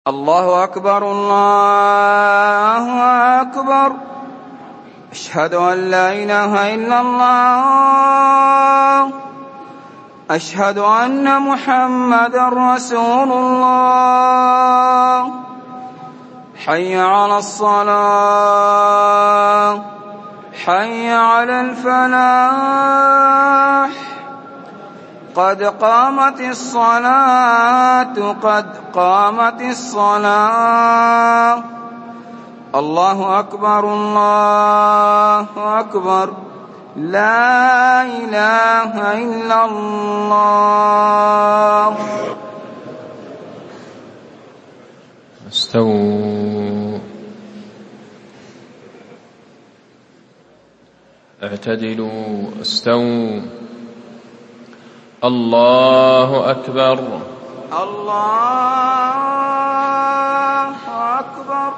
الله أكبر الله أكبر. أشهد أن لا إله إلا الله. أشهد أن محمدًا رسول الله. حي على الصلاة حي على الفلاح. قد قامت الصلاة قد قامت الصلاة. الله أكبر الله أكبر. لا إله إلا الله. استووا اعتدلوا استووا. الله أكبر الله أكبر.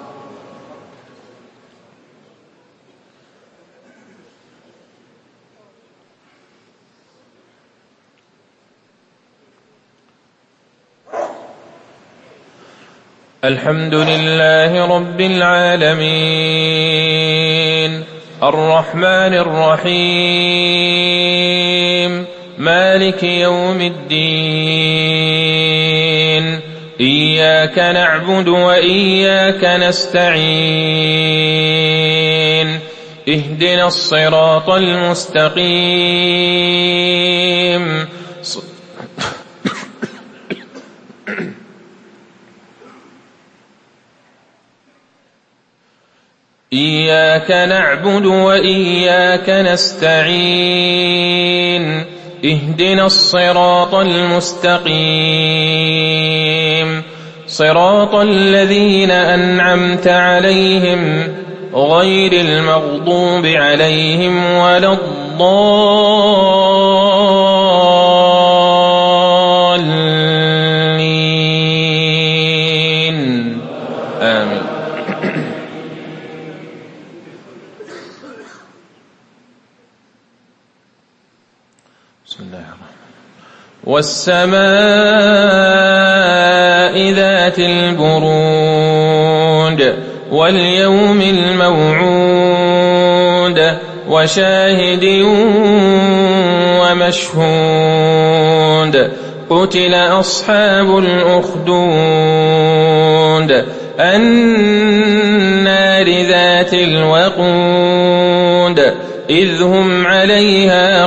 الحمد لله رب العالمين الرحمن الرحيم مالك يوم الدين. إياك نعبد وإياك نستعين. اهدنا الصراط المستقيم. إياك نعبد وإياك نستعين. اهدنا الصراط المستقيم صراط الذين أنعمت عليهم غير المغضوب عليهم ولا الضالين. آمين. بسم الله الرحمن الرحيم. والسماء ذات البروج واليوم الموعود وشاهد ومشهود. قتل أصحاب الأخدود النار ذات الوقود إذ هم عليها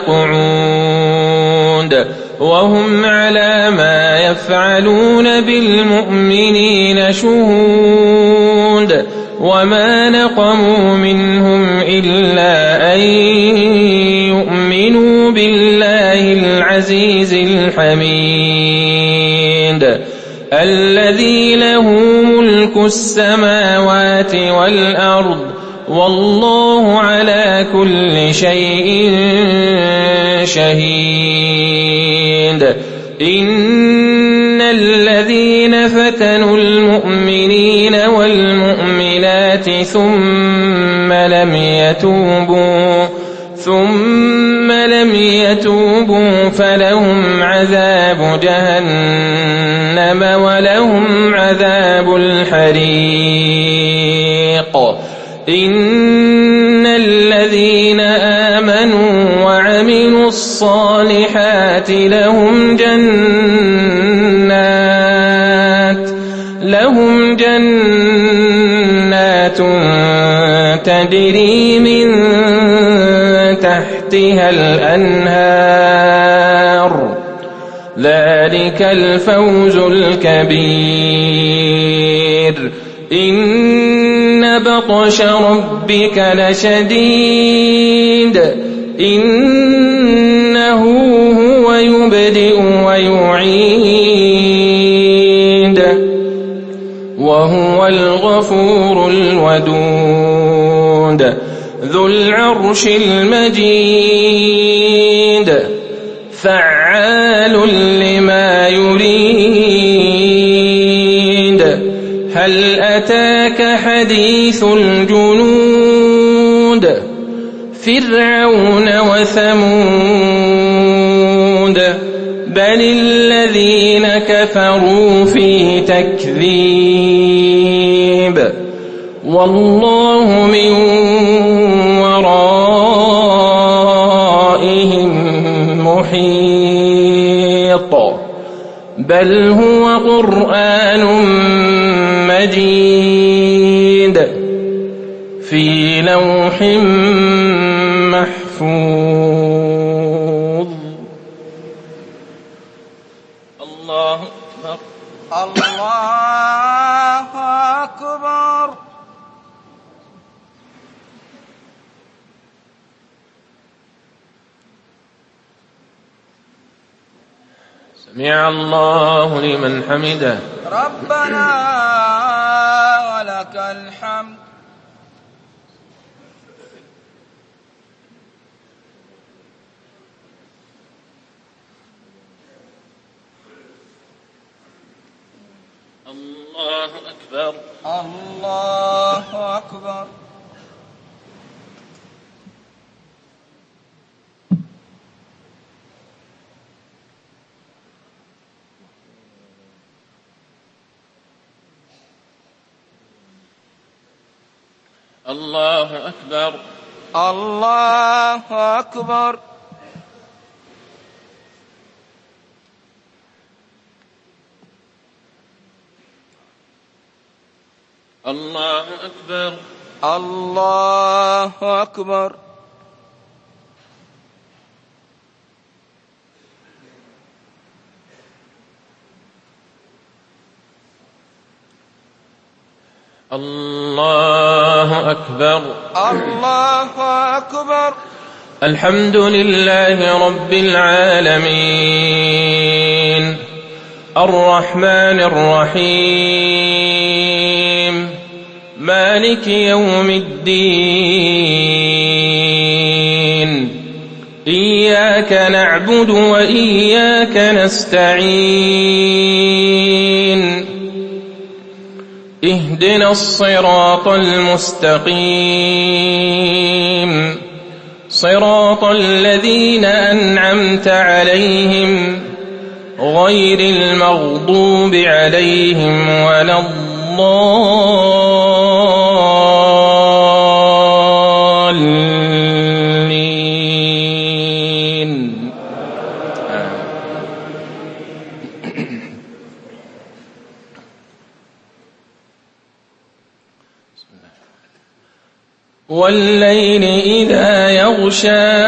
قعود وهم على ما يفعلون بالمؤمنين شهود. وما نقموا منهم إلا أن يؤمنوا بالله العزيز الحميد الذي له ملك السماوات والأرض والله على كل شيء شهيد. إن الذين فتنوا المؤمنين والمؤمنات ثم لم يتوبوا فلهم عذاب جهنم ولهم عذاب الحريق. إن الذين آمنوا وعملوا الصالحات لهم جنات تجري من تحتها الأنهار. ذلك الفوز الكبير. إن بطش ربك لشديد. إنه هو يبدئ ويعيد وهو الغفور الودود ذو العرش المجيد فعال لما يريد. هل أتاك حديث الجنود فرعون وثمود بل الذين كفروا في تكذيب والله من ورائهم محيط بل هو قرآن مجيد في لوح محفوظ. الله أكبر. الله أكبر. سمع الله لمن حمده. ربنا ولك الحمد. الله أكبر. الله أكبر. الله أكبر. الله أكبر. الله أكبر. الله أكبر. الله أكبر. الله أكبر. الحمد لله رب العالمين الرحمن الرحيم مالك يوم الدين إياك نعبد وإياك نستعين اهدنا الصراط المستقيم صراط الذين أنعمت عليهم غير المغضوب عليهم ولا الضالين. والليل إذا يغشى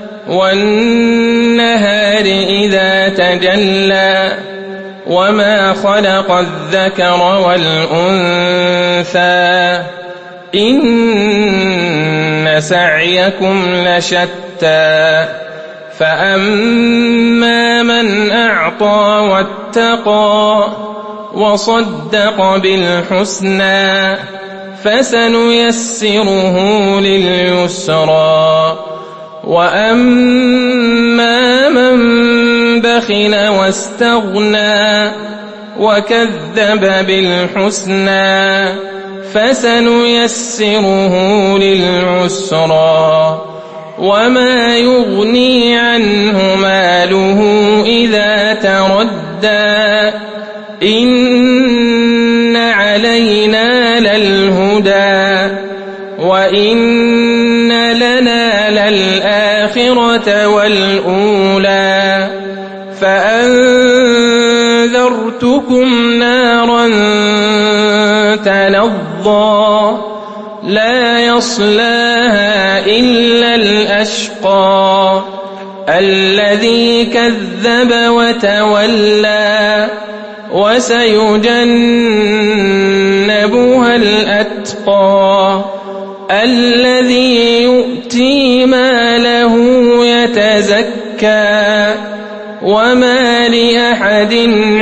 والنهار إذا تجلى وما خلق الذكر والأنثى إن سعيكم لشتى فأما من أعطى واتقى وصدق بالحسنى فسنيسره لليسرى وأما من بخل واستغنى وكذب بالحسنى فسنيسره للعسرى وما يغني عنه ماله إذا تردى إن علينا للهدى وإن لنا للآخرة والأولى فأنذرتكم نارا تلظى لا يصلاها إلا الأشقى الذي كذب وتولى وسيجنبها الأتقى الذي يؤتي ماله يتزكى وما لأحد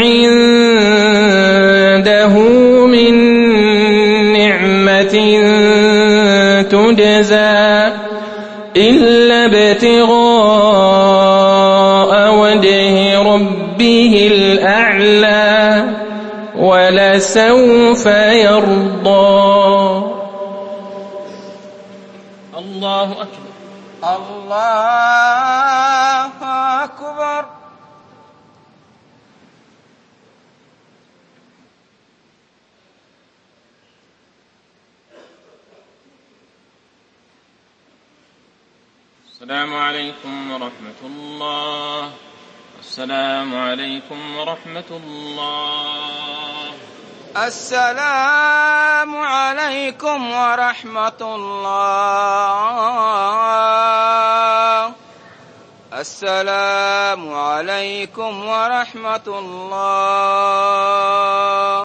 عنده من نعمة تجزى إلا ابتغاء وجه ربه الأعلى ولسوف يرضى. الله أكبر. الله أكبر. السلام عليكم ورحمة الله. السلام عليكم ورحمة الله. السلام عليكم ورحمة الله. السلام عليكم ورحمة الله.